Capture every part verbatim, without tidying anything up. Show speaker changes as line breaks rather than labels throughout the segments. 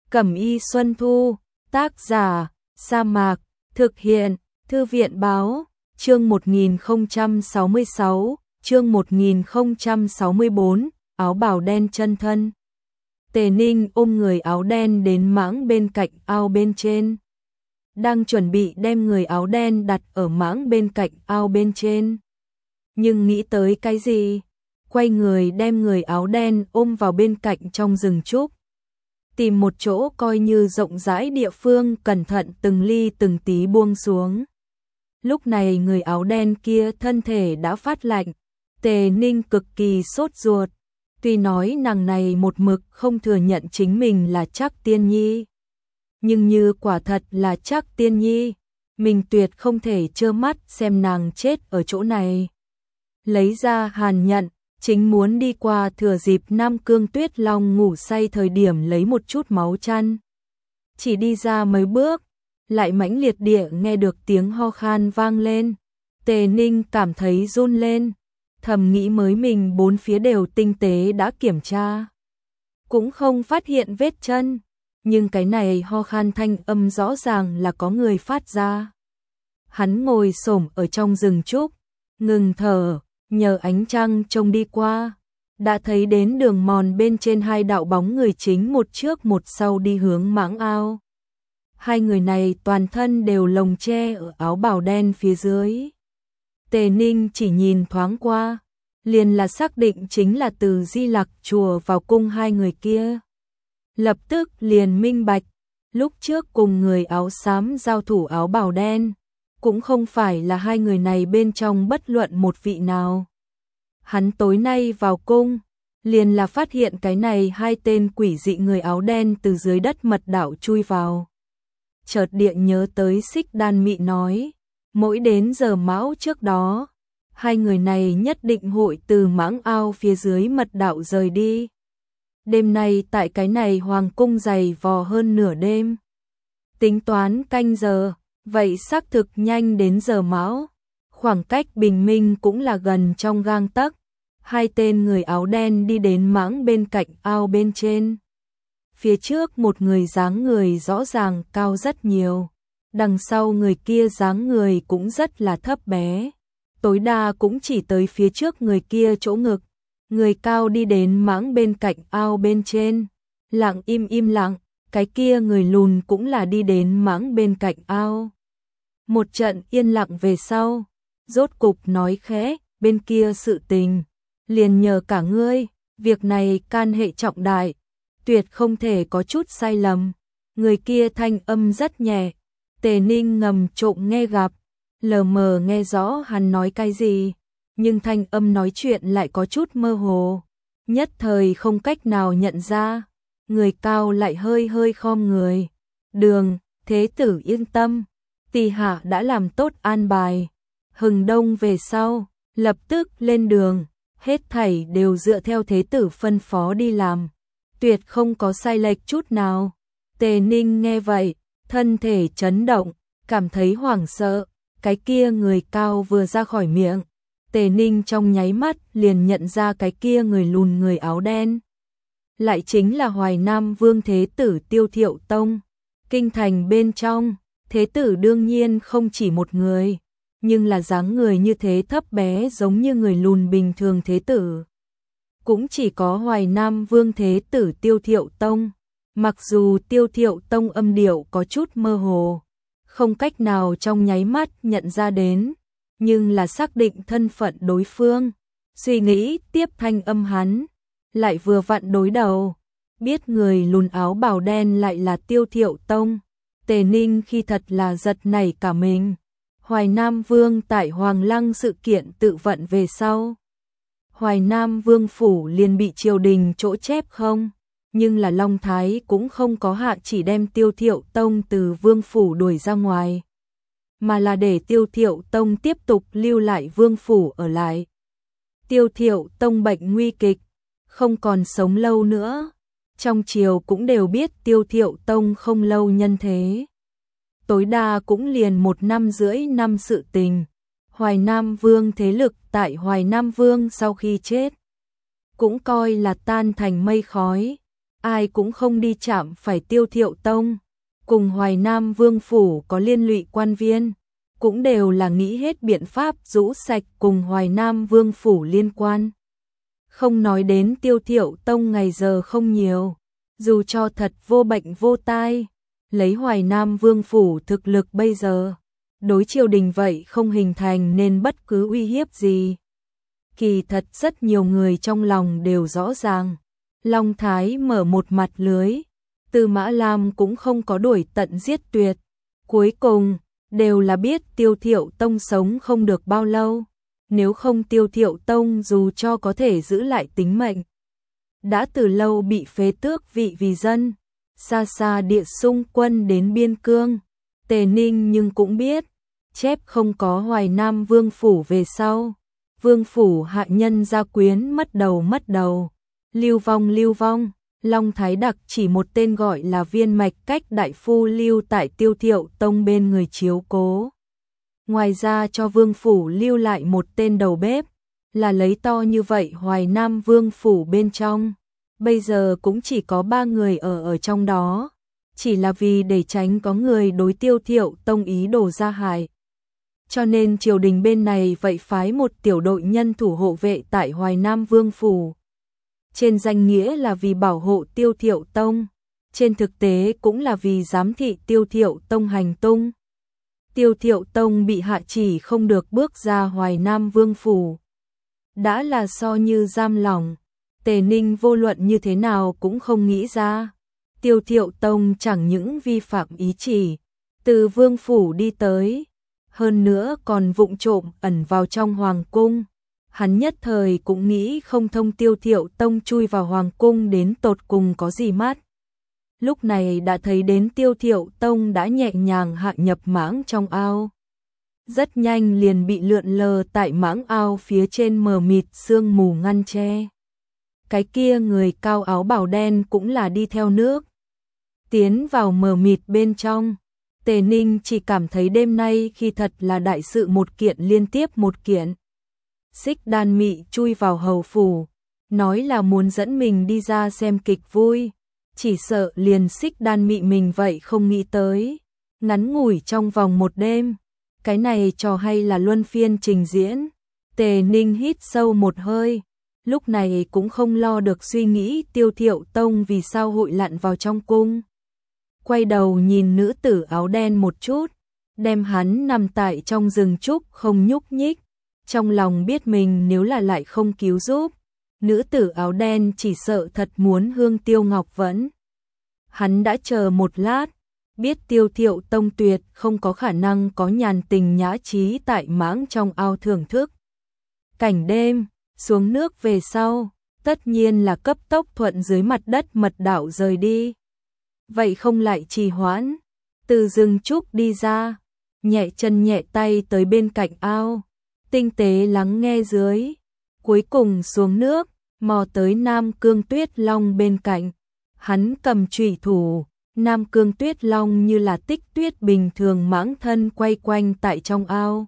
Cẩm y Xuân Thu, tác giả, Sa Mạc, thực hiện, Thư viện báo, chương một nghìn không trăm sáu mươi sáu, chương một nghìn không trăm sáu mươi bốn, áo bào đen chân thân. Tề Ninh ôm người áo đen đến mãng bên cạnh ao bên trên. Đang chuẩn bị đem người áo đen đặt ở mãng bên cạnh ao bên trên. Nhưng nghĩ tới cái gì? Quay người đem người áo đen ôm vào bên cạnh trong rừng trúc. Tìm một chỗ coi như rộng rãi địa phương, cẩn thận từng ly từng tí buông xuống. Lúc này người áo đen kia thân thể đã phát lạnh. Tề Ninh cực kỳ sốt ruột. Tuy nói nàng này một mực không thừa nhận chính mình là Trác Tiên Nhi, nhưng như quả thật là Trác Tiên Nhi, mình tuyệt không thể trơ mắt xem nàng chết ở chỗ này. Lấy ra hàn nhận, chính muốn đi qua thừa dịp Nam Cương Tuyết Long ngủ say thời điểm lấy một chút máu chăn. Chỉ đi ra mấy bước, lại mãnh liệt địa nghe được tiếng ho khan vang lên. Tề Ninh cảm thấy run lên, thầm nghĩ mới mình bốn phía đều tinh tế đã kiểm tra, cũng không phát hiện vết chân, nhưng cái này ho khan thanh âm rõ ràng là có người phát ra. Hắn ngồi xổm ở trong rừng trúc, ngừng thở, nhờ ánh trăng trông đi qua, đã thấy đến đường mòn bên trên hai đạo bóng người chính một trước một sau đi hướng mãng ao. Hai người này toàn thân đều lồng che ở áo bào đen phía dưới. Tề Ninh chỉ nhìn thoáng qua, liền là xác định chính là từ Di Lặc chùa vào cung hai người kia. Lập tức liền minh bạch, lúc trước cùng người áo xám giao thủ áo bào đen, cũng không phải là hai người này bên trong bất luận một vị nào. Hắn tối nay vào cung, liền là phát hiện cái này hai tên quỷ dị người áo đen từ dưới đất mật đạo chui vào. Chợt điện nhớ tới Xích Đan Mị nói, mỗi đến giờ mão trước đó, hai người này nhất định hội từ mãng ao phía dưới mật đạo rời đi. Đêm nay tại cái này hoàng cung dày vò hơn nửa đêm. Tính toán canh giờ, vậy xác thực nhanh đến giờ mão. Khoảng cách bình minh cũng là gần trong gang tấc. Hai tên người áo đen đi đến mãng bên cạnh ao bên trên. Phía trước một người dáng người rõ ràng cao rất nhiều. Đằng sau người kia dáng người cũng rất là thấp bé. Tối đa cũng chỉ tới phía trước người kia chỗ ngực. Người cao đi đến mãng bên cạnh ao bên trên. Lặng im im lặng, cái kia người lùn cũng là đi đến mãng bên cạnh ao. Một trận yên lặng về sau, rốt cục nói khẽ, bên kia sự tình, liền nhờ cả ngươi, việc này can hệ trọng đại, tuyệt không thể có chút sai lầm. Người kia thanh âm rất nhẹ, Tề Ninh ngầm trộm nghe gặp, lờ mờ nghe rõ hắn nói cái gì, nhưng thanh âm nói chuyện lại có chút mơ hồ, nhất thời không cách nào nhận ra. Người cao lại hơi hơi khom người, đường, thế tử yên tâm, tỳ hạ đã làm tốt an bài, hừng đông về sau, lập tức lên đường, hết thảy đều dựa theo thế tử phân phó đi làm, tuyệt không có sai lệch chút nào. Tề Ninh nghe vậy, thân thể chấn động, cảm thấy hoảng sợ, cái kia người cao vừa ra khỏi miệng, Tề Ninh trong nháy mắt liền nhận ra cái kia người lùn người áo đen. Lại chính là Hoài Nam Vương Thế Tử Tiêu Thiệu Tông. Kinh thành bên trong, Thế Tử đương nhiên không chỉ một người, nhưng là dáng người như thế thấp bé giống như người lùn bình thường Thế Tử. Cũng chỉ có Hoài Nam Vương Thế Tử Tiêu Thiệu Tông. Mặc dù Tiêu Thiệu Tông âm điệu có chút mơ hồ, không cách nào trong nháy mắt nhận ra đến, nhưng là xác định thân phận đối phương, suy nghĩ tiếp thanh âm hắn, lại vừa vặn đối đầu, biết người lùn áo bào đen lại là Tiêu Thiệu Tông. Tề Ninh khi thật là giật nảy cả mình. Hoài Nam Vương tại Hoàng Lăng sự kiện tự vận về sau, Hoài Nam Vương phủ liền bị triều đình chỗ chép không, nhưng là Long Thái cũng không có hạ chỉ đem Tiêu Thiệu Tông từ vương phủ đuổi ra ngoài, mà là để Tiêu Thiệu Tông tiếp tục lưu lại vương phủ ở lại. Tiêu Thiệu Tông bệnh nguy kịch, không còn sống lâu nữa, trong triều cũng đều biết Tiêu Thiệu Tông không lâu nhân thế. Tối đa cũng liền một năm rưỡi năm sự tình. Hoài Nam Vương thế lực tại Hoài Nam Vương sau khi chết, cũng coi là tan thành mây khói. ai cũng không đi chạm phải Tiêu Thiệu Tông, cùng Hoài Nam Vương phủ có liên lụy quan viên, cũng đều là nghĩ hết biện pháp rũ sạch cùng Hoài Nam Vương phủ liên quan. Không nói đến Tiêu Thiệu Tông ngày giờ không nhiều, dù cho thật vô bệnh vô tai, lấy Hoài Nam Vương phủ thực lực bây giờ, đối triều đình vậy không hình thành nên bất cứ uy hiếp gì. Kỳ thật rất nhiều người trong lòng đều rõ ràng, Long Thái mở một mặt lưới, Tư Mã Lam cũng không có đuổi tận giết tuyệt, cuối cùng đều là biết Tiêu Thiệu Tông sống không được bao lâu, nếu không Tiêu Thiệu Tông dù cho có thể giữ lại tính mệnh, đã từ lâu bị phế tước vị vì dân, xa xa địa xung quân đến biên cương. Tề Ninh nhưng cũng biết, chép không có Hoài Nam Vương phủ về sau, Vương phủ hạ nhân gia quyến mất đầu mất đầu, lưu vong lưu vong. Long Thái Đặc chỉ một tên gọi là Viên Mạch Cách đại phu lưu tại Tiêu Thiệu Tông bên người chiếu cố. Ngoài ra cho Vương phủ lưu lại một tên đầu bếp, là lấy to như vậy Hoài Nam Vương phủ bên trong. Bây giờ cũng chỉ có ba người ở ở trong đó, chỉ là vì để tránh có người đối Tiêu Thiệu Tông ý đồ ra hại. Cho nên triều đình bên này vậy phái một tiểu đội nhân thủ hộ vệ tại Hoài Nam Vương phủ. Trên danh nghĩa là vì bảo hộ Tiêu Thiệu Tông, trên thực tế cũng là vì giám thị Tiêu Thiệu Tông hành tung. Tiêu Thiệu Tông bị hạ chỉ không được bước ra Hoài Nam Vương phủ, đã là so như giam lỏng. Tề Ninh vô luận như thế nào cũng không nghĩ ra, Tiêu Thiệu Tông chẳng những vi phạm ý chỉ, từ Vương phủ đi tới, hơn nữa còn vụng trộm ẩn vào trong hoàng cung. Hắn nhất thời cũng nghĩ không thông Tiêu Thiệu Tông chui vào hoàng cung đến tột cùng có gì mắt. Lúc này đã thấy đến Tiêu Thiệu Tông đã nhẹ nhàng hạ nhập mãng trong ao. Rất nhanh liền bị lượn lờ tại mãng ao phía trên mờ mịt sương mù ngăn che. Cái kia người cao áo bào đen cũng là đi theo nước. Tiến vào mờ mịt bên trong, Tề Ninh chỉ cảm thấy đêm nay khi thật là đại sự một kiện liên tiếp một kiện. Xích Đan Mị chui vào hầu phủ, nói là muốn dẫn mình đi ra xem kịch vui, chỉ sợ liền Xích Đan Mị mình vậy không nghĩ tới. Ngắn ngủi trong vòng một đêm, cái này trò hay là luân phiên trình diễn. Tề Ninh hít sâu một hơi, lúc này cũng không lo được suy nghĩ Tiêu Thiệu Tông vì sao hội lặn vào trong cung. Quay đầu nhìn nữ tử áo đen một chút, đem hắn nằm tại trong rừng trúc không nhúc nhích. Trong lòng biết mình nếu là lại không cứu giúp, nữ tử áo đen chỉ sợ thật muốn hương Tiêu Ngọc Vẫn. Hắn đã chờ một lát, biết Tiêu Thiệu Tông tuyệt không có khả năng có nhàn tình nhã trí tại mãng trong ao thưởng thức cảnh đêm, xuống nước về sau, tất nhiên là cấp tốc thuận dưới mặt đất mật đảo rời đi. Vậy không lại trì hoãn, từ rừng trúc đi ra, nhẹ chân nhẹ tay tới bên cạnh ao, tinh tế lắng nghe dưới, cuối cùng xuống nước, mò tới Nam Cương Tuyết Long bên cạnh. Hắn cầm chủy thủ, Nam Cương Tuyết Long như là tích tuyết bình thường mãng thân quay quanh tại trong ao.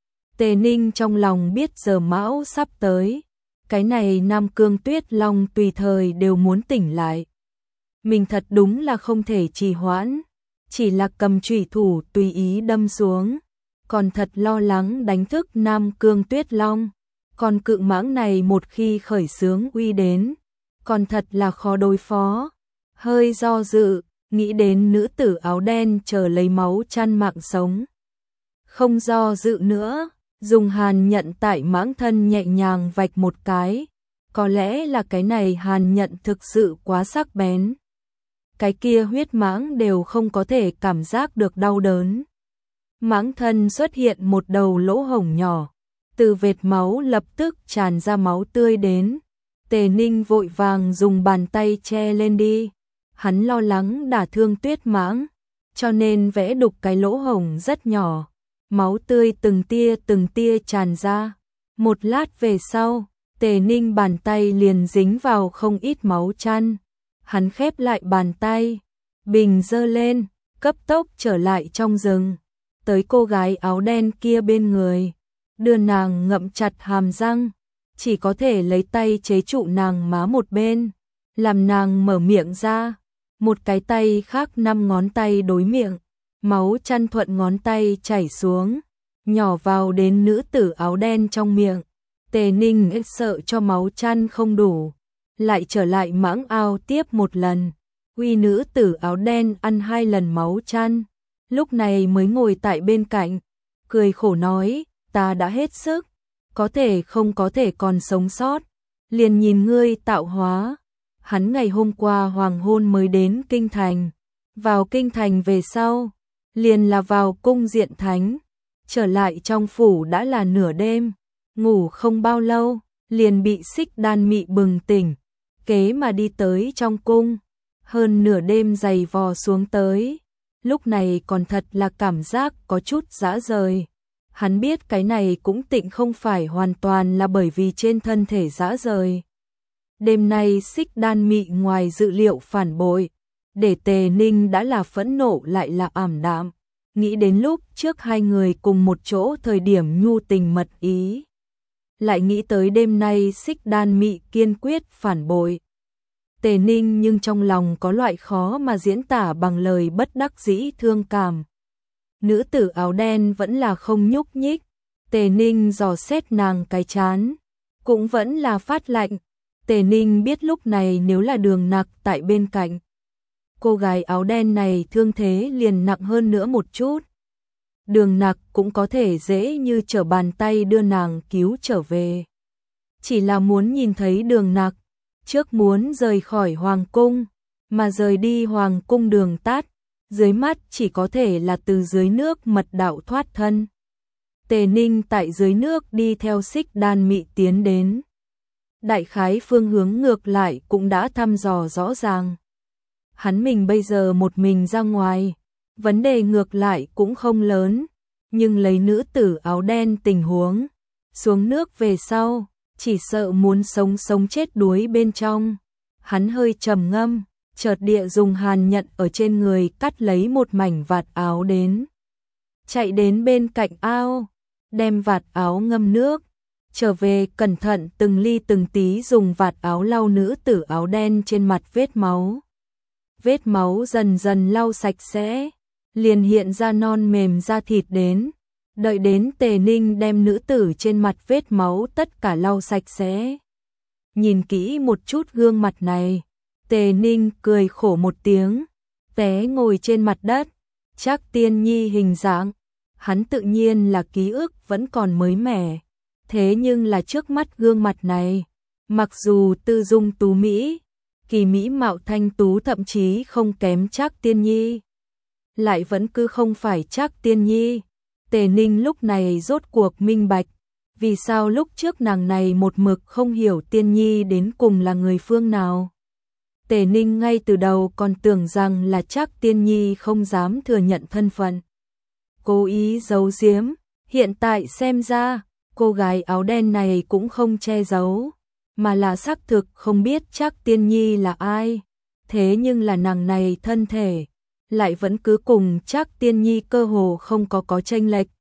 Tề Ninh trong lòng biết giờ mão sắp tới, cái này Nam Cương Tuyết Long tùy thời đều muốn tỉnh lại. Mình thật đúng là không thể trì hoãn, chỉ là cầm chủy thủ tùy ý đâm xuống, còn thật lo lắng đánh thức Nam Cương Tuyết Long. Còn cự mãng này một khi khởi xướng uy đến, còn thật là khó đối phó. Hơi do dự, nghĩ đến nữ tử áo đen chờ lấy máu chăn mạng sống. Không do dự nữa, dùng hàn nhận tại mãng thân nhẹ nhàng vạch một cái. Có lẽ là cái này hàn nhận thực sự quá sắc bén. Cái kia huyết mãng đều không có thể cảm giác được đau đớn. Mãng thân xuất hiện một đầu lỗ hổng nhỏ, từ vệt máu lập tức tràn ra máu tươi đến. Tề Ninh vội vàng dùng bàn tay che lên đi. Hắn lo lắng đả thương tuyết mãng, cho nên vẽ đục cái lỗ hổng rất nhỏ. Máu tươi từng tia từng tia tràn ra. Một lát về sau, Tề Ninh bàn tay liền dính vào không ít máu chăn. Hắn khép lại bàn tay, bình giơ lên, cấp tốc trở lại trong rừng. Tới cô gái áo đen kia bên người, đưa nàng ngậm chặt hàm răng, chỉ có thể lấy tay chế trụ nàng má một bên, làm nàng mở miệng ra, một cái tay khác năm ngón tay đối miệng, máu chăn thuận ngón tay chảy xuống, nhỏ vào đến nữ tử áo đen trong miệng. Tề Ninh sợ cho máu chăn không đủ, lại trở lại mãng ao tiếp một lần, uy nữ tử áo đen ăn hai lần máu chăn, lúc này mới ngồi tại bên cạnh, cười khổ nói, ta đã hết sức, có thể không có thể còn sống sót, liền nhìn ngươi tạo hóa. Hắn ngày hôm qua hoàng hôn mới đến kinh thành, vào kinh thành về sau, liền là vào cung diện thánh, trở lại trong phủ đã là nửa đêm, ngủ không bao lâu, liền bị Xích Đan Mị bừng tỉnh, kế mà đi tới trong cung, hơn nửa đêm giày vò xuống tới, lúc này còn thật là cảm giác có chút dã rời. Hắn biết cái này cũng tịnh không phải hoàn toàn là bởi vì trên thân thể dã rời. Đêm nay Xích Đan Mị ngoài dự liệu phản bội, để Tề Ninh đã là phẫn nộ lại là ảm đạm, nghĩ đến lúc trước hai người cùng một chỗ thời điểm nhu tình mật ý. Lại nghĩ tới đêm nay Xích Đan Mị kiên quyết phản bội. Tề Ninh nhưng trong lòng có loại khó mà diễn tả bằng lời bất đắc dĩ thương cảm. Nữ tử áo đen vẫn là không nhúc nhích, Tề Ninh dò xét nàng cái chán, cũng vẫn là phát lạnh. Tề Ninh biết lúc này nếu là Đường Nặc tại bên cạnh, cô gái áo đen này thương thế liền nặng hơn nữa một chút. Đường Nặc cũng có thể dễ như trở bàn tay đưa nàng cứu trở về. Chỉ là muốn nhìn thấy Đường Nặc, trước muốn rời khỏi hoàng cung, mà rời đi hoàng cung đường tắt, dưới mắt chỉ có thể là từ dưới nước mật đạo thoát thân. Tề Ninh tại dưới nước đi theo Xích Đan Mị tiến đến. Đại khái phương hướng ngược lại cũng đã thăm dò rõ ràng. Hắn mình bây giờ một mình ra ngoài, vấn đề ngược lại cũng không lớn, nhưng lấy nữ tử áo đen tình huống, xuống nước về sau, chỉ sợ muốn sống sống chết đuối bên trong. Hắn hơi trầm ngâm, chợt địa dùng hàn nhận ở trên người cắt lấy một mảnh vạt áo đến. Chạy đến bên cạnh ao, đem vạt áo ngâm nước, trở về cẩn thận từng ly từng tí dùng vạt áo lau nữ tử áo đen trên mặt vết máu. Vết máu dần dần lau sạch sẽ, liền hiện ra non mềm da thịt đến. Đợi đến Tề Ninh đem nữ tử trên mặt vết máu tất cả lau sạch sẽ. Nhìn kỹ một chút gương mặt này, Tề Ninh cười khổ một tiếng, té ngồi trên mặt đất, Trác Tiên Nhi hình dáng, hắn tự nhiên là ký ức vẫn còn mới mẻ, thế nhưng là trước mắt gương mặt này, mặc dù tư dung tú mỹ, kỳ mỹ mạo thanh tú thậm chí không kém Trác Tiên Nhi, lại vẫn cứ không phải Trác Tiên Nhi. Tề Ninh lúc này rốt cuộc minh bạch, vì sao lúc trước nàng này một mực không hiểu Tiên Nhi đến cùng là người phương nào. Tề Ninh ngay từ đầu còn tưởng rằng là Trác Tiên Nhi không dám thừa nhận thân phận, cố ý giấu giếm, hiện tại xem ra, cô gái áo đen này cũng không che giấu, mà là xác thực không biết Trác Tiên Nhi là ai, thế nhưng là nàng này thân thể lại vẫn cứ cùng Trác Tiên Nhi cơ hồ không có có chênh lệch.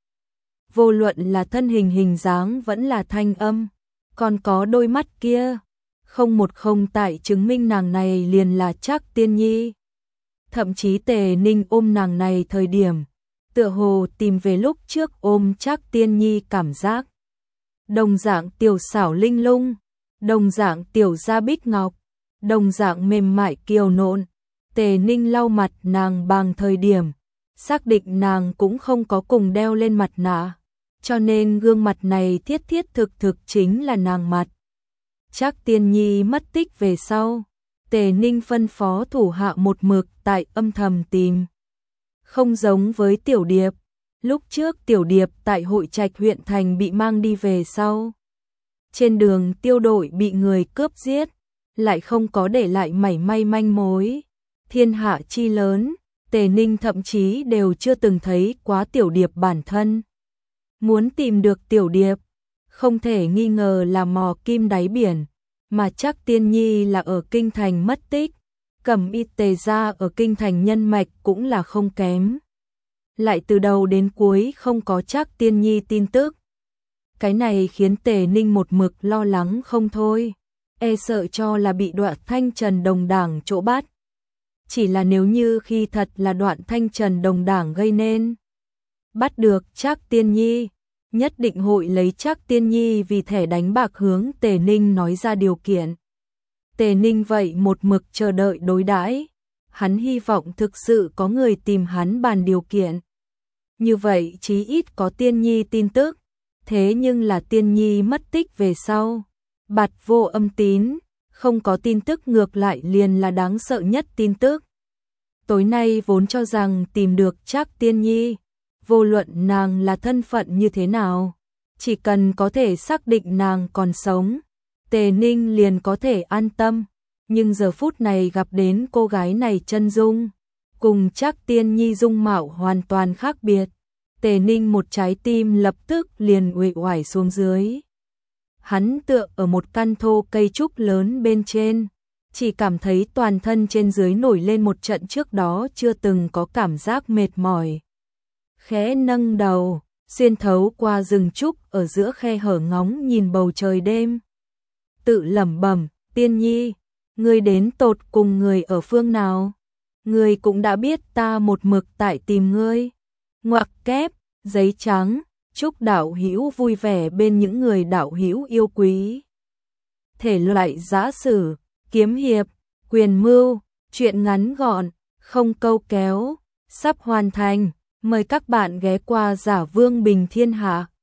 Vô luận là thân hình hình dáng vẫn là thanh âm, còn có đôi mắt kia, không một không tại chứng minh nàng này liền là Trác Tiên Nhi. Thậm chí Tề Ninh ôm nàng này thời điểm, tựa hồ tìm về lúc trước ôm Trác Tiên Nhi cảm giác. Đồng dạng tiểu xảo linh lung, đồng dạng tiểu da bích ngọc, đồng dạng mềm mại kiều nộn. Tề Ninh lau mặt nàng bằng thời điểm, xác định nàng cũng không có cùng đeo lên mặt nạ, cho nên gương mặt này thiết thiết thực thực chính là nàng mặt. Trác Tiên Nhi mất tích về sau, Tề Ninh phân phó thủ hạ một mực tại âm thầm tìm. Không giống với Tiểu Điệp, lúc trước Tiểu Điệp tại Hội Trạch huyện thành bị mang đi về sau, trên đường tiêu đội bị người cướp giết, lại không có để lại mảy may manh mối. Thiên hạ chi lớn, Tề Ninh thậm chí đều chưa từng thấy quá Tiểu Điệp bản thân. Muốn tìm được Tiểu Điệp, không thể nghi ngờ là mò kim đáy biển, mà Trác Tiên Nhi là ở kinh thành mất tích, Cẩm Y Tề gia ở kinh thành nhân mạch cũng là không kém. Lại từ đầu đến cuối không có Trác Tiên Nhi tin tức. Cái này khiến Tề Ninh một mực lo lắng không thôi. e sợ cho là bị Đoạn Thanh Trần đồng đảng chỗ bắt. Chỉ là nếu như khi thật là Đoạn Thanh Trần đồng đảng gây nên, bắt được Trác Tiên Nhi, nhất định hội lấy Trác Tiên Nhi vì thẻ đánh bạc hướng Tề Ninh nói ra điều kiện. Tề Ninh vậy một mực chờ đợi đối đãi, hắn hy vọng thực sự có người tìm hắn bàn điều kiện. Như vậy chí ít có Tiên Nhi tin tức, thế nhưng là Tiên Nhi mất tích về sau, bạt vô âm tín, không có tin tức ngược lại liền là đáng sợ nhất tin tức. Tối nay vốn cho rằng tìm được Trác Tiên Nhi, vô luận nàng là thân phận như thế nào, chỉ cần có thể xác định nàng còn sống, Tề Ninh liền có thể an tâm. Nhưng giờ phút này gặp đến cô gái này chân dung, cùng Trác Tiên Nhi dung mạo hoàn toàn khác biệt, Tề Ninh một trái tim lập tức liền uể oải xuống dưới. Hắn tựa ở một căn thô cây trúc lớn bên trên, chỉ cảm thấy toàn thân trên dưới nổi lên một trận trước đó chưa từng có cảm giác mệt mỏi. Khẽ nâng đầu, xuyên thấu qua rừng trúc ở giữa khe hở ngóng nhìn bầu trời đêm. Tự lẩm bẩm, Tiên Nhi, ngươi đến tột cùng người ở phương nào? Ngươi cũng đã biết ta một mực tại tìm ngươi. Ngoặc kép, giấy trắng, chúc đạo hữu vui vẻ bên những người đạo hữu yêu quý. Thể loại giã sử, kiếm hiệp, quyền mưu, truyện ngắn gọn, không câu kéo, sắp hoàn thành. Mời các bạn ghé qua Giả Vương Bình Thiên Hạ.